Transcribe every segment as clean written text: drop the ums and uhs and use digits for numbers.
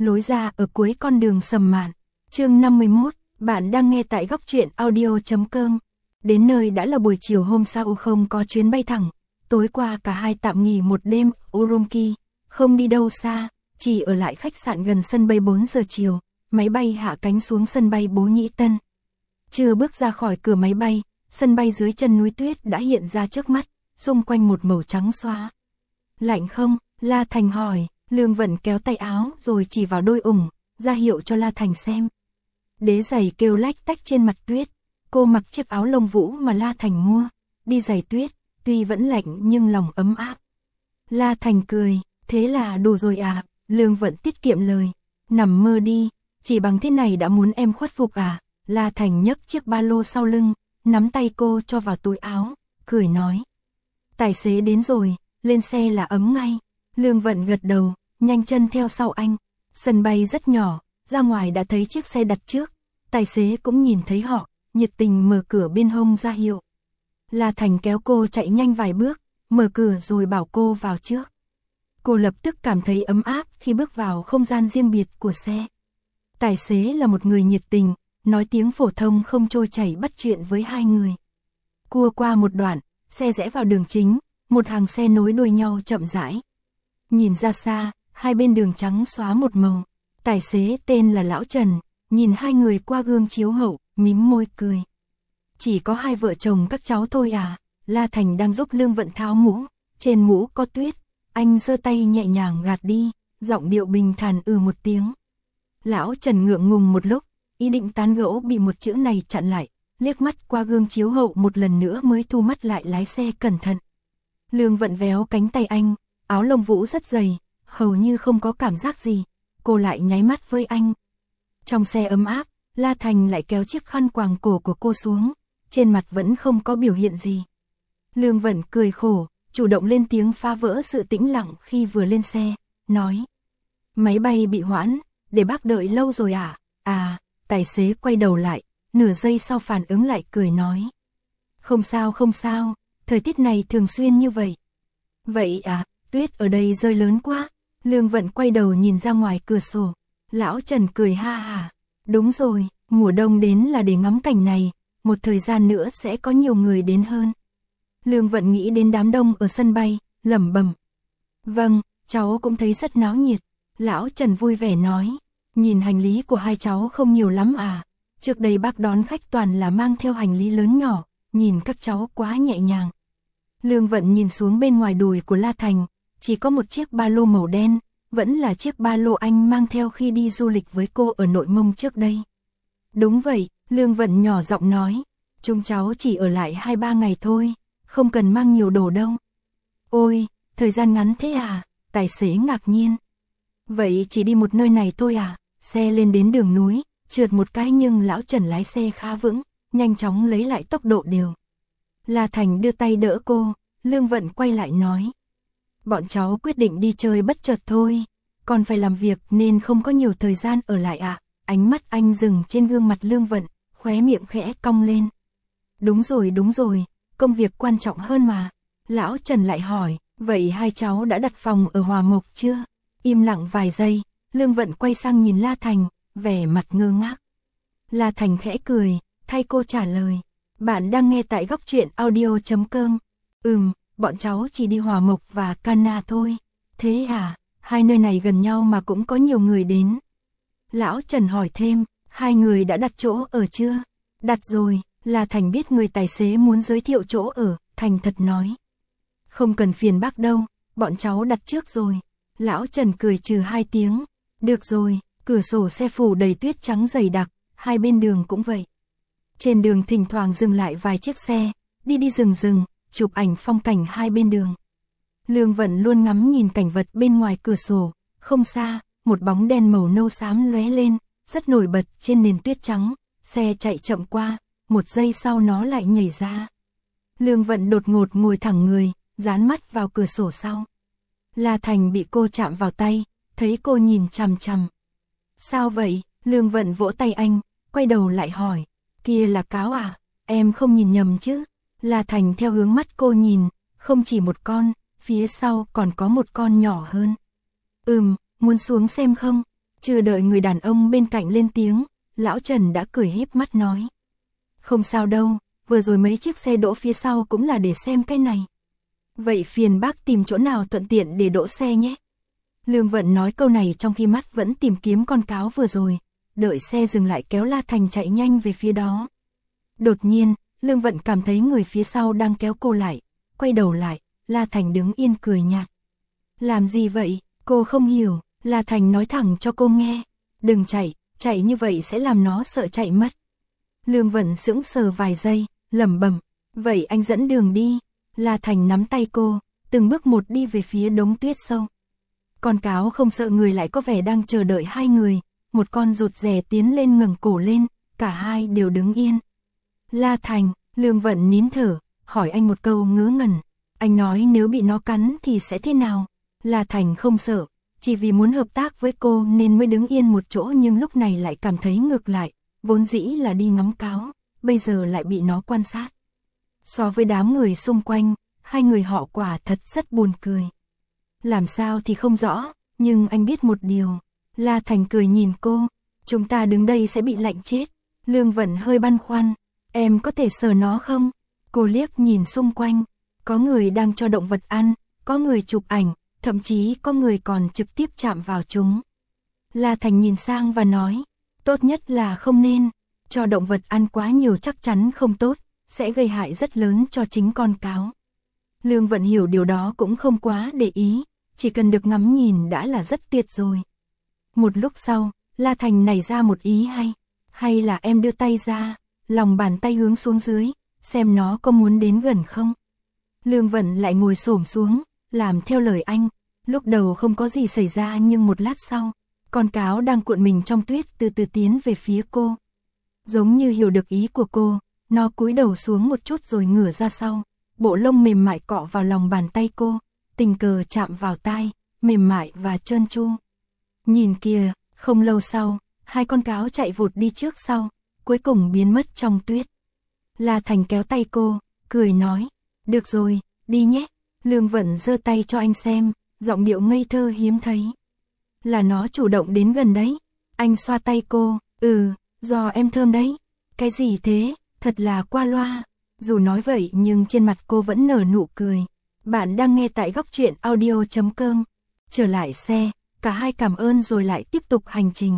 lối ra ở cuối con đường sầm mạn. Chương 51, bạn đang nghe tại góc truyện audio.com. Đến nơi đã là buổi chiều hôm sau, không có chuyến bay thẳng. Tối qua cả hai tạm nghỉ một đêm Urumqi, không đi đâu xa, chỉ ở lại khách sạn gần sân bay. 4 giờ chiều, máy bay hạ cánh xuống sân bay Bố Nhĩ Tân. Chưa bước ra khỏi cửa máy bay, sân bay dưới chân núi tuyết đã hiện ra trước mắt, xung quanh một màu trắng xóa. Lạnh không? La Thành hỏi. Lương Vận kéo tay áo rồi chỉ vào đôi ủng, ra hiệu cho La Thành xem. Đế giày kêu lách tách trên mặt tuyết. Cô mặc chiếc áo lông vũ mà La Thành mua, đi giày tuyết, tuy vẫn lạnh nhưng lòng ấm áp. La Thành cười, thế là đủ rồi à? Lương Vận tiết kiệm lời, nằm mơ đi, chỉ bằng thế này đã muốn em khuất phục à? La Thành nhấc chiếc ba lô sau lưng, nắm tay cô cho vào túi áo, cười nói. Tài xế đến rồi, lên xe là ấm ngay. Lương Vận gật đầu, nhanh chân theo sau anh. Sân bay rất nhỏ, ra ngoài đã thấy chiếc xe đặt trước. Tài xế cũng nhìn thấy họ, nhiệt tình mở cửa bên hông ra hiệu. La Thành kéo cô chạy nhanh vài bước, mở cửa rồi bảo cô vào trước. Cô lập tức cảm thấy ấm áp khi bước vào không gian riêng biệt của xe. Tài xế là một người nhiệt tình, nói tiếng phổ thông không trôi chảy bắt chuyện với hai người. Cua qua một đoạn, xe rẽ vào đường chính, một hàng xe nối đuôi nhau chậm rãi. Nhìn ra xa, hai bên đường trắng xóa một màu. Tài xế tên là Lão Trần, nhìn hai người qua gương chiếu hậu, mím môi cười. Chỉ có hai vợ chồng các cháu thôi à? La Thành đang giúp Lương Vận tháo mũ, trên mũ có tuyết, anh giơ tay nhẹ nhàng gạt đi, giọng điệu bình thản một tiếng. Lão Trần ngượng ngùng một lúc, ý định tán gẫu bị một chữ này chặn lại, liếc mắt qua gương chiếu hậu một lần nữa mới thu mắt lại lái xe cẩn thận. Lương Vận véo cánh tay anh, áo lông vũ rất dày, hầu như không có cảm giác gì, cô lại nháy mắt với anh. Trong xe ấm áp, La Thành lại kéo chiếc khăn quàng cổ của cô xuống, trên mặt vẫn không có biểu hiện gì. Lương Vận cười khổ, chủ động lên tiếng phá vỡ sự tĩnh lặng khi vừa lên xe, nói. Máy bay bị hoãn, để bác đợi lâu rồi à? À, tài xế quay đầu lại, nửa giây sau phản ứng lại cười nói. Không sao không sao, thời tiết này thường xuyên như vậy. Vậy à, tuyết ở đây rơi lớn quá. Lương Vận quay đầu nhìn ra ngoài cửa sổ. Lão Trần cười ha ha. Đúng rồi, mùa đông đến là để ngắm cảnh này, một thời gian nữa sẽ có nhiều người đến hơn. Lương Vận nghĩ đến đám đông ở sân bay, lẩm bẩm. Vâng, cháu cũng thấy rất náo nhiệt. Lão Trần vui vẻ nói. Nhìn hành lý của hai cháu không nhiều lắm à? Trước đây bác đón khách toàn là mang theo hành lý lớn nhỏ, nhìn các cháu quá nhẹ nhàng. Lương Vận nhìn xuống bên ngoài đùi của La Thành, chỉ có một chiếc ba lô màu đen, vẫn là chiếc ba lô anh mang theo khi đi du lịch với cô ở Nội Mông trước đây. Đúng vậy, Lương Vận nhỏ giọng nói, chúng cháu chỉ ở lại 2-3 ngày thôi, không cần mang nhiều đồ đâu. Ôi, thời gian ngắn thế à? Tài xế ngạc nhiên. Vậy chỉ đi một nơi này thôi à? Xe lên đến đường núi, trượt một cái nhưng Lão Trần lái xe khá vững, nhanh chóng lấy lại tốc độ đều. La Thành đưa tay đỡ cô, Lương Vận quay lại nói. Bọn cháu quyết định đi chơi bất chợt thôi, còn phải làm việc nên không có nhiều thời gian ở lại ạ. Ánh mắt anh dừng trên gương mặt Lương Vận, khóe miệng khẽ cong lên. Đúng rồi, công việc quan trọng hơn mà. Lão Trần lại hỏi, vậy hai cháu đã đặt phòng ở Hòa Mộc chưa? Im lặng vài giây, Lương Vận quay sang nhìn La Thành, vẻ mặt ngơ ngác. La Thành khẽ cười, thay cô trả lời. Bạn đang nghe tại góc truyện audio.com. Bọn cháu chỉ đi Hòa Mộc và Cana thôi. Thế à, hai nơi này gần nhau mà cũng có nhiều người đến. Lão Trần hỏi thêm, hai người đã đặt chỗ ở chưa? Đặt rồi, La Thành biết người tài xế muốn giới thiệu chỗ ở, thành thật nói. Không cần phiền bác đâu, bọn cháu đặt trước rồi. Lão Trần cười trừ hai tiếng. Được rồi, cửa sổ xe phủ đầy tuyết trắng dày đặc, hai bên đường cũng vậy. Trên đường thỉnh thoảng dừng lại vài chiếc xe, đi rừng, chụp ảnh phong cảnh hai bên đường. Lương Vận luôn ngắm nhìn cảnh vật bên ngoài cửa sổ, không xa, một bóng đen màu nâu xám lóe lên, rất nổi bật trên nền tuyết trắng, xe chạy chậm qua, một giây sau nó lại nhảy ra. Lương Vận đột ngột ngồi thẳng người, dán mắt vào cửa sổ sau. La Thành bị cô chạm vào tay, thấy cô nhìn chằm chằm. Sao vậy? Lương Vận vỗ tay anh, quay đầu lại hỏi. Kia là cáo à? Em không nhìn nhầm chứ? La Thành theo hướng mắt cô nhìn, không chỉ một con, phía sau còn có một con nhỏ hơn. Muốn xuống xem không? Chưa đợi người đàn ông bên cạnh lên tiếng, lão Trần đã cười híp mắt nói. Không sao đâu, vừa rồi mấy chiếc xe đỗ phía sau cũng là để xem cái này. Vậy phiền bác tìm chỗ nào thuận tiện để đỗ xe nhé. Lương Vận nói câu này trong khi mắt vẫn tìm kiếm con cáo vừa rồi, đợi xe dừng lại kéo La Thành chạy nhanh về phía đó. Đột nhiên, Lương Vận cảm thấy người phía sau đang kéo cô lại, quay đầu lại, La Thành đứng yên cười nhạt. Làm gì vậy, cô không hiểu, La Thành nói thẳng cho cô nghe. Đừng chạy, chạy như vậy sẽ làm nó sợ chạy mất. Lương Vận sững sờ vài giây, lẩm bẩm, vậy anh dẫn đường đi. La Thành nắm tay cô, từng bước một đi về phía đống tuyết sâu. Con cáo không sợ người lại có vẻ đang chờ đợi hai người, một con rụt rè tiến lên ngẩng cổ lên, cả hai đều đứng yên. La Thành, Lương Vận nín thở, hỏi anh một câu ngớ ngẩn, anh nói nếu bị nó cắn thì sẽ thế nào? La Thành không sợ, chỉ vì muốn hợp tác với cô nên mới đứng yên một chỗ, nhưng lúc này lại cảm thấy ngược lại, vốn dĩ là đi ngắm cáo, bây giờ lại bị nó quan sát. So với đám người xung quanh, hai người họ quả thật rất buồn cười. Làm sao thì không rõ, nhưng anh biết một điều. La Thành cười nhìn cô, chúng ta đứng đây sẽ bị lạnh chết. Lương Vận hơi băn khoăn, em có thể sờ nó không? Cô liếc nhìn xung quanh, có người đang cho động vật ăn, có người chụp ảnh, thậm chí có người còn trực tiếp chạm vào chúng. La Thành nhìn sang và nói, tốt nhất là không nên, cho động vật ăn quá nhiều chắc chắn không tốt, sẽ gây hại rất lớn cho chính con cáo. Lương Vận hiểu điều đó cũng không quá để ý, chỉ cần được ngắm nhìn đã là rất tuyệt rồi. Một lúc sau, La Thành nảy ra một ý hay là em đưa tay ra, lòng bàn tay hướng xuống dưới, xem nó có muốn đến gần không. Lương Vận lại ngồi xổm xuống, làm theo lời anh, lúc đầu không có gì xảy ra nhưng một lát sau, con cáo đang cuộn mình trong tuyết từ từ tiến về phía cô. Giống như hiểu được ý của cô, nó cúi đầu xuống một chút rồi ngửa ra sau, bộ lông mềm mại cọ vào lòng bàn tay cô, tình cờ chạm vào tai, mềm mại và trơn tru. Nhìn kìa, không lâu sau, hai con cáo chạy vụt đi trước sau, cuối cùng biến mất trong tuyết. La Thành kéo tay cô, cười nói, được rồi, đi nhé. Lương Vận giơ tay cho anh xem, giọng điệu ngây thơ hiếm thấy. Là nó chủ động đến gần đấy. Anh xoa tay cô, do em thơm đấy. Cái gì thế, thật là qua loa. Dù nói vậy nhưng trên mặt cô vẫn nở nụ cười. Bạn đang nghe tại góc truyện audio.com. Trở lại xe, cả hai cảm ơn rồi lại tiếp tục hành trình.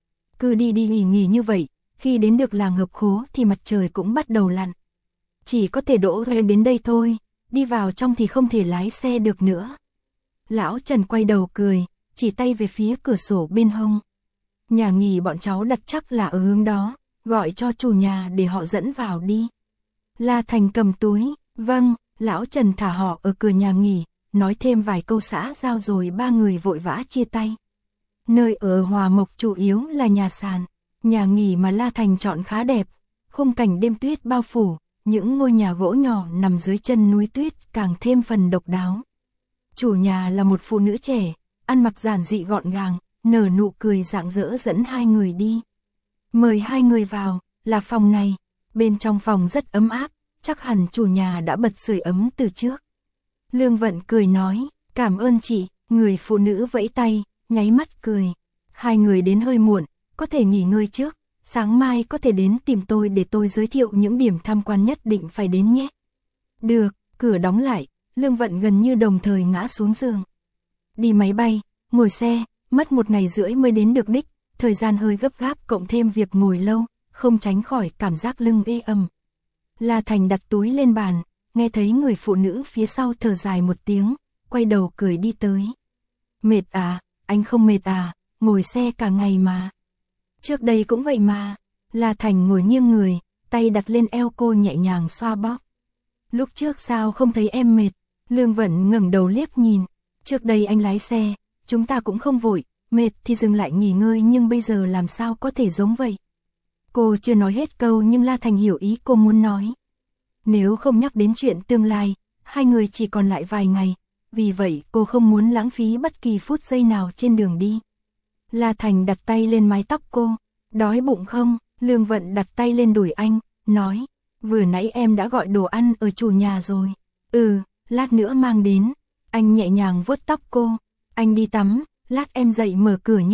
Cứ đi nghỉ như vậy, khi đến được làng Hợp Khố thì mặt trời cũng bắt đầu lặn. Chỉ có thể đỗ đến đây thôi, đi vào trong thì không thể lái xe được nữa. Lão Trần quay đầu cười, chỉ tay về phía cửa sổ bên hông. Nhà nghỉ bọn cháu đặt chắc là ở hướng đó, gọi cho chủ nhà để họ dẫn vào đi. La Thành cầm túi, vâng, lão Trần thả họ ở cửa nhà nghỉ, nói thêm vài câu xã giao rồi ba người vội vã chia tay. Nơi ở Hòa Mộc chủ yếu là nhà sàn, nhà nghỉ mà La Thành chọn khá đẹp, khung cảnh đêm tuyết bao phủ, những ngôi nhà gỗ nhỏ nằm dưới chân núi tuyết càng thêm phần độc đáo. Chủ nhà là một phụ nữ trẻ, ăn mặc giản dị gọn gàng, nở nụ cười rạng rỡ dẫn hai người đi. Mời hai người vào, là phòng này, bên trong phòng rất ấm áp, chắc hẳn chủ nhà đã bật sưởi ấm từ trước. Lương Vận cười nói, cảm ơn chị, người phụ nữ vẫy tay, nháy mắt cười. Hai người đến hơi muộn, có thể nghỉ ngơi trước, sáng mai có thể đến tìm tôi để tôi giới thiệu những điểm tham quan nhất định phải đến nhé. Được, cửa đóng lại, Lương Vận gần như đồng thời ngã xuống giường. Đi máy bay, ngồi xe, mất 1 ngày rưỡi mới đến được đích, thời gian hơi gấp gáp cộng thêm việc ngồi lâu, không tránh khỏi cảm giác lưng ê ẩm. La Thành đặt túi lên bàn, nghe thấy người phụ nữ phía sau thở dài một tiếng, quay đầu cười đi tới. Mệt à, anh không mệt à, ngồi xe cả ngày mà. Trước đây cũng vậy mà. La Thành ngồi nghiêng người, tay đặt lên eo cô nhẹ nhàng xoa bóp. Lúc trước sao không thấy em mệt? Lương Vận ngẩng đầu liếc nhìn. Trước đây anh lái xe, chúng ta cũng không vội, mệt thì dừng lại nghỉ ngơi, nhưng bây giờ làm sao có thể giống vậy? Cô chưa nói hết câu nhưng La Thành hiểu ý cô muốn nói. Nếu không nhắc đến chuyện tương lai, hai người chỉ còn lại vài ngày, vì vậy cô không muốn lãng phí bất kỳ phút giây nào trên đường đi. La Thành đặt tay lên mái tóc cô, đói bụng không? Lương Vận đặt tay lên đùi anh, nói, vừa nãy em đã gọi đồ ăn ở chủ nhà rồi. Lát nữa mang đến. Anh nhẹ nhàng vuốt tóc cô, anh đi tắm, lát em dậy mở cửa nhé.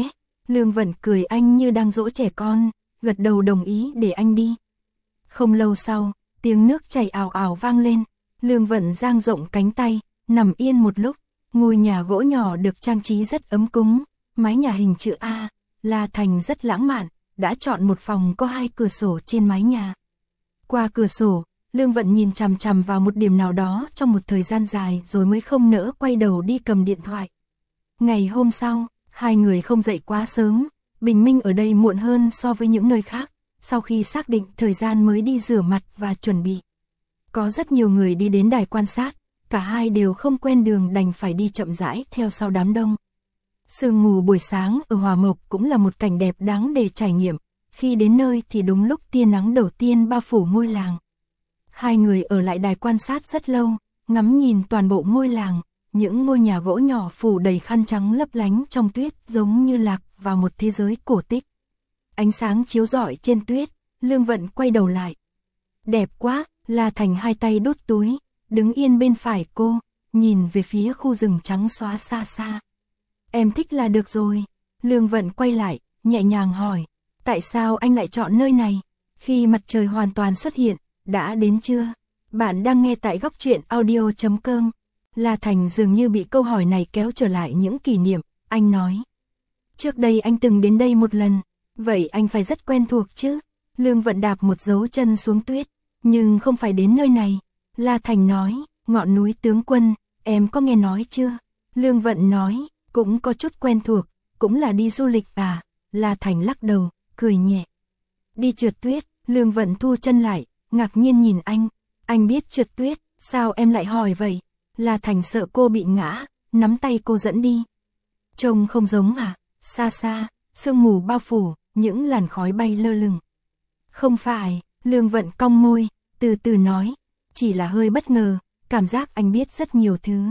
Lương Vận cười anh như đang dỗ trẻ con, gật đầu đồng ý để anh đi. Không lâu sau, tiếng nước chảy ào ào vang lên, Lương Vận dang rộng cánh tay, nằm yên một lúc. Ngôi nhà gỗ nhỏ được trang trí rất ấm cúng, mái nhà hình chữ A, La Thành rất lãng mạn, đã chọn một phòng có 2 cửa sổ trên mái nhà. Qua cửa sổ, Lương Vận nhìn chằm chằm vào một điểm nào đó trong một thời gian dài rồi mới không nỡ quay đầu đi cầm điện thoại. Ngày hôm sau, hai người không dậy quá sớm, bình minh ở đây muộn hơn so với những nơi khác, sau khi xác định thời gian mới đi rửa mặt và chuẩn bị. Có rất nhiều người đi đến đài quan sát, cả hai đều không quen đường đành phải đi chậm rãi theo sau đám đông. Sương mù buổi sáng ở Hòa Mộc cũng là một cảnh đẹp đáng để trải nghiệm, khi đến nơi thì đúng lúc tia nắng đầu tiên bao phủ ngôi làng. Hai người ở lại đài quan sát rất lâu, ngắm nhìn toàn bộ ngôi làng, những ngôi nhà gỗ nhỏ phủ đầy khăn trắng lấp lánh trong tuyết giống như lạc vào một thế giới cổ tích. Ánh sáng chiếu rọi trên tuyết, Lương Vận quay đầu lại. Đẹp quá, La Thành hai tay đút túi, đứng yên bên phải cô, nhìn về phía khu rừng trắng xóa xa xa. Em thích là được rồi. Lương Vận quay lại, nhẹ nhàng hỏi, tại sao anh lại chọn nơi này? Khi mặt trời hoàn toàn xuất hiện, đã đến chưa? Bạn đang nghe tại góc truyện audio.com. La Thành dường như bị câu hỏi này kéo trở lại những kỷ niệm, anh nói. Trước đây anh từng đến đây một lần, vậy anh phải rất quen thuộc chứ? Lương Vận đạp một dấu chân xuống tuyết, nhưng không phải đến nơi này. La Thành nói, ngọn núi tướng quân, em có nghe nói chưa? Lương Vận nói, cũng có chút quen thuộc, cũng là đi du lịch à? La Thành lắc đầu, cười nhẹ. Đi trượt tuyết, Lương Vận thu chân lại, ngạc nhiên nhìn anh biết trượt tuyết, sao em lại hỏi vậy? La Thành sợ cô bị ngã, nắm tay cô dẫn đi. Trông không giống à? Xa xa, sương mù bao phủ, những làn khói bay lơ lửng. Không phải, Lương Vận cong môi, từ từ nói, chỉ là hơi bất ngờ, cảm giác anh biết rất nhiều thứ.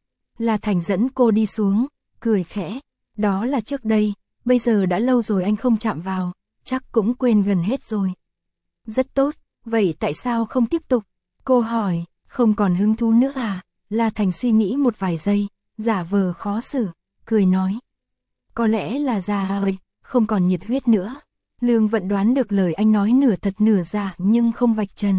La Thành dẫn cô đi xuống, cười khẽ, đó là trước đây, bây giờ đã lâu rồi anh không chạm vào, chắc cũng quên gần hết rồi. Rất tốt, vậy tại sao không tiếp tục? Cô hỏi, không còn hứng thú nữa à? La Thành suy nghĩ một vài giây, giả vờ khó xử, cười nói. Có lẽ là già rồi, không còn nhiệt huyết nữa. Lương Vận đoán được lời anh nói nửa thật nửa giả nhưng không vạch trần.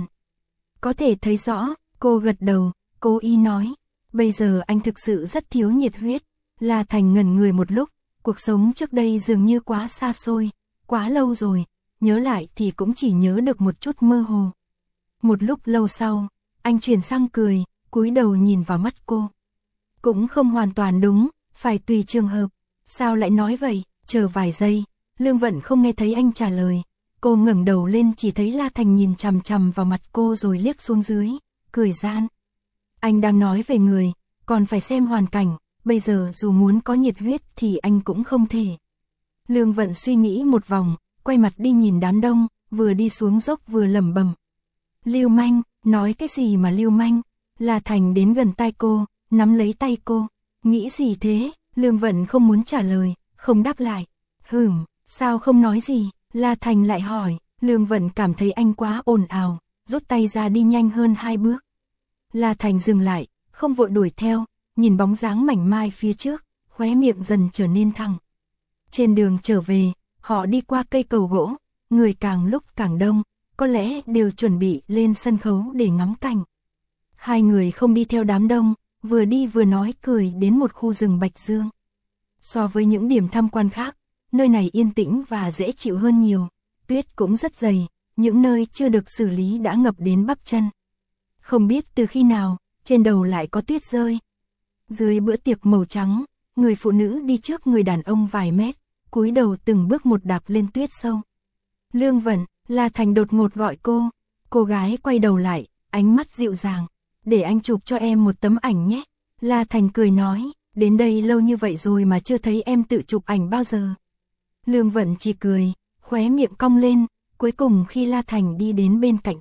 Có thể thấy rõ, cô gật đầu, cố ý nói. Bây giờ anh thực sự rất thiếu nhiệt huyết. La Thành ngẩn người một lúc, cuộc sống trước đây dường như quá xa xôi, quá lâu rồi, nhớ lại thì cũng chỉ nhớ được một chút mơ hồ. Một lúc lâu sau, anh chuyển sang cười, cúi đầu nhìn vào mắt cô. Cũng không hoàn toàn đúng, phải tùy trường hợp. Sao lại nói vậy? Chờ vài giây, Lương Vận không nghe thấy anh trả lời. Cô ngẩng đầu lên chỉ thấy La Thành nhìn chằm chằm vào mặt cô rồi liếc xuống dưới, cười gian. Anh đang nói về người, còn phải xem hoàn cảnh, bây giờ dù muốn có nhiệt huyết thì anh cũng không thể. Lương Vận suy nghĩ một vòng, quay mặt đi nhìn đám đông, vừa đi xuống dốc vừa lẩm bẩm. Lưu manh, nói cái gì mà lưu manh? La Thành đến gần tai cô, nắm lấy tay cô. Nghĩ gì thế? Lương Vận không muốn trả lời, không đáp lại. Sao không nói gì? La Thành lại hỏi. Lương Vận cảm thấy anh quá ồn ào, rút tay ra đi nhanh hơn 2 bước. La Thành dừng lại, không vội đuổi theo, nhìn bóng dáng mảnh mai phía trước, khóe miệng dần trở nên thẳng. Trên đường trở về, họ đi qua cây cầu gỗ, người càng lúc càng đông, có lẽ đều chuẩn bị lên sân khấu để ngắm cảnh. Hai người không đi theo đám đông, vừa đi vừa nói cười đến một khu rừng bạch dương. So với những điểm tham quan khác, nơi này yên tĩnh và dễ chịu hơn nhiều, tuyết cũng rất dày, những nơi chưa được xử lý đã ngập đến bắp chân. Không biết từ khi nào, trên đầu lại có tuyết rơi. Dưới bữa tiệc màu trắng, người phụ nữ đi trước người đàn ông vài mét, cúi đầu từng bước một đạp lên tuyết sâu. Lương Vận, La Thành đột ngột gọi cô gái quay đầu lại, ánh mắt dịu dàng. Để anh chụp cho em một tấm ảnh nhé. La Thành cười nói, đến đây lâu như vậy rồi mà chưa thấy em tự chụp ảnh bao giờ. Lương Vận chỉ cười, khóe miệng cong lên, cuối cùng khi La Thành đi đến bên cạnh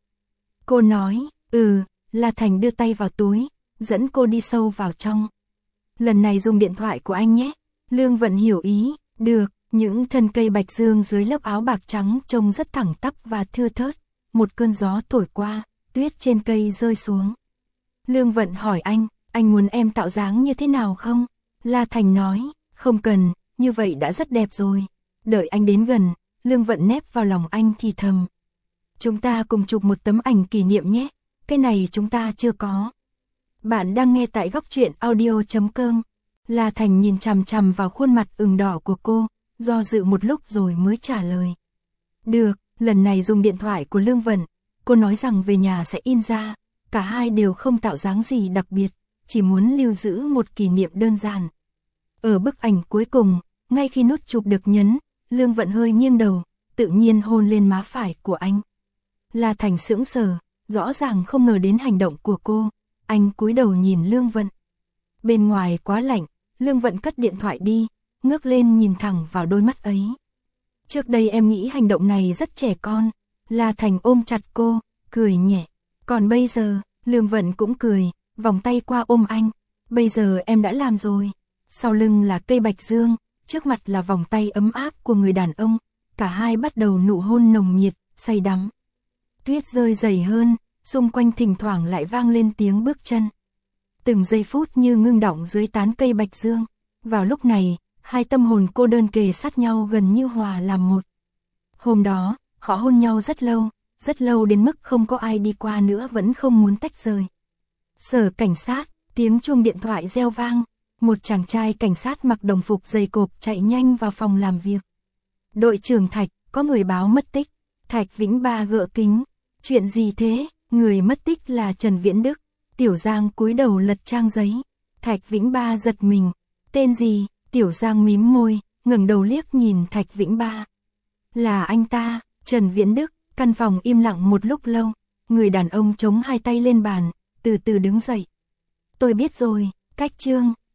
cô nói, La Thành đưa tay vào túi, dẫn cô đi sâu vào trong. Lần này dùng điện thoại của anh nhé. Lương Vận hiểu ý, được, những thân cây bạch dương dưới lớp áo bạc trắng trông rất thẳng tắp và thưa thớt. Một cơn gió thổi qua, tuyết trên cây rơi xuống. Lương Vận hỏi anh muốn em tạo dáng như thế nào không? La Thành nói, không cần, như vậy đã rất đẹp rồi. Đợi anh đến gần, Lương Vận nép vào lòng anh thì thầm. Chúng ta cùng chụp một tấm ảnh kỷ niệm nhé, cái này chúng ta chưa có. Bạn đang nghe tại góc truyện audio.com. La Thành nhìn chằm chằm vào khuôn mặt ửng đỏ của cô, do dự một lúc rồi mới trả lời. Được, lần này dùng điện thoại của Lương Vận, cô nói rằng về nhà sẽ in ra, cả hai đều không tạo dáng gì đặc biệt, chỉ muốn lưu giữ một kỷ niệm đơn giản. Ở bức ảnh cuối cùng, ngay khi nút chụp được nhấn, Lương Vận hơi nghiêng đầu, tự nhiên hôn lên má phải của anh. La Thành sững sờ, rõ ràng không ngờ đến hành động của cô, anh cúi đầu nhìn Lương Vận. Bên ngoài quá lạnh, Lương Vận cất điện thoại đi, ngước lên nhìn thẳng vào đôi mắt ấy. Trước đây em nghĩ hành động này rất trẻ con, La Thành ôm chặt cô, cười nhẹ. Còn bây giờ, Lương Vận cũng cười, vòng tay qua ôm anh. Bây giờ em đã làm rồi. Sau lưng là cây bạch dương, trước mặt là vòng tay ấm áp của người đàn ông. Cả hai bắt đầu nụ hôn nồng nhiệt, say đắm. Tuyết rơi dày hơn, xung quanh thỉnh thoảng lại vang lên tiếng bước chân. Từng giây phút như ngưng đọng dưới tán cây bạch dương. Vào lúc này, hai tâm hồn cô đơn kề sát nhau gần như hòa làm một. Hôm đó, họ hôn nhau rất lâu đến mức không có ai đi qua nữa vẫn không muốn tách rời. Sở cảnh sát, tiếng chuông điện thoại reo vang, một chàng trai cảnh sát mặc đồng phục dày cộp chạy nhanh vào phòng làm việc. Đội trưởng Thạch, có người báo mất tích. Thạch Vĩnh Ba gỡ kính. Chuyện gì thế? Người mất tích là Trần Viễn Đức. Tiểu Giang cúi đầu lật trang giấy. Thạch Vĩnh Ba giật mình. Tên gì? Tiểu Giang mím môi, ngẩng đầu liếc nhìn Thạch Vĩnh Ba. Là anh ta, Trần Viễn Đức. Căn phòng im lặng một lúc lâu. Người đàn ông chống hai tay lên bàn, từ từ đứng dậy. Tôi biết rồi, cách chương.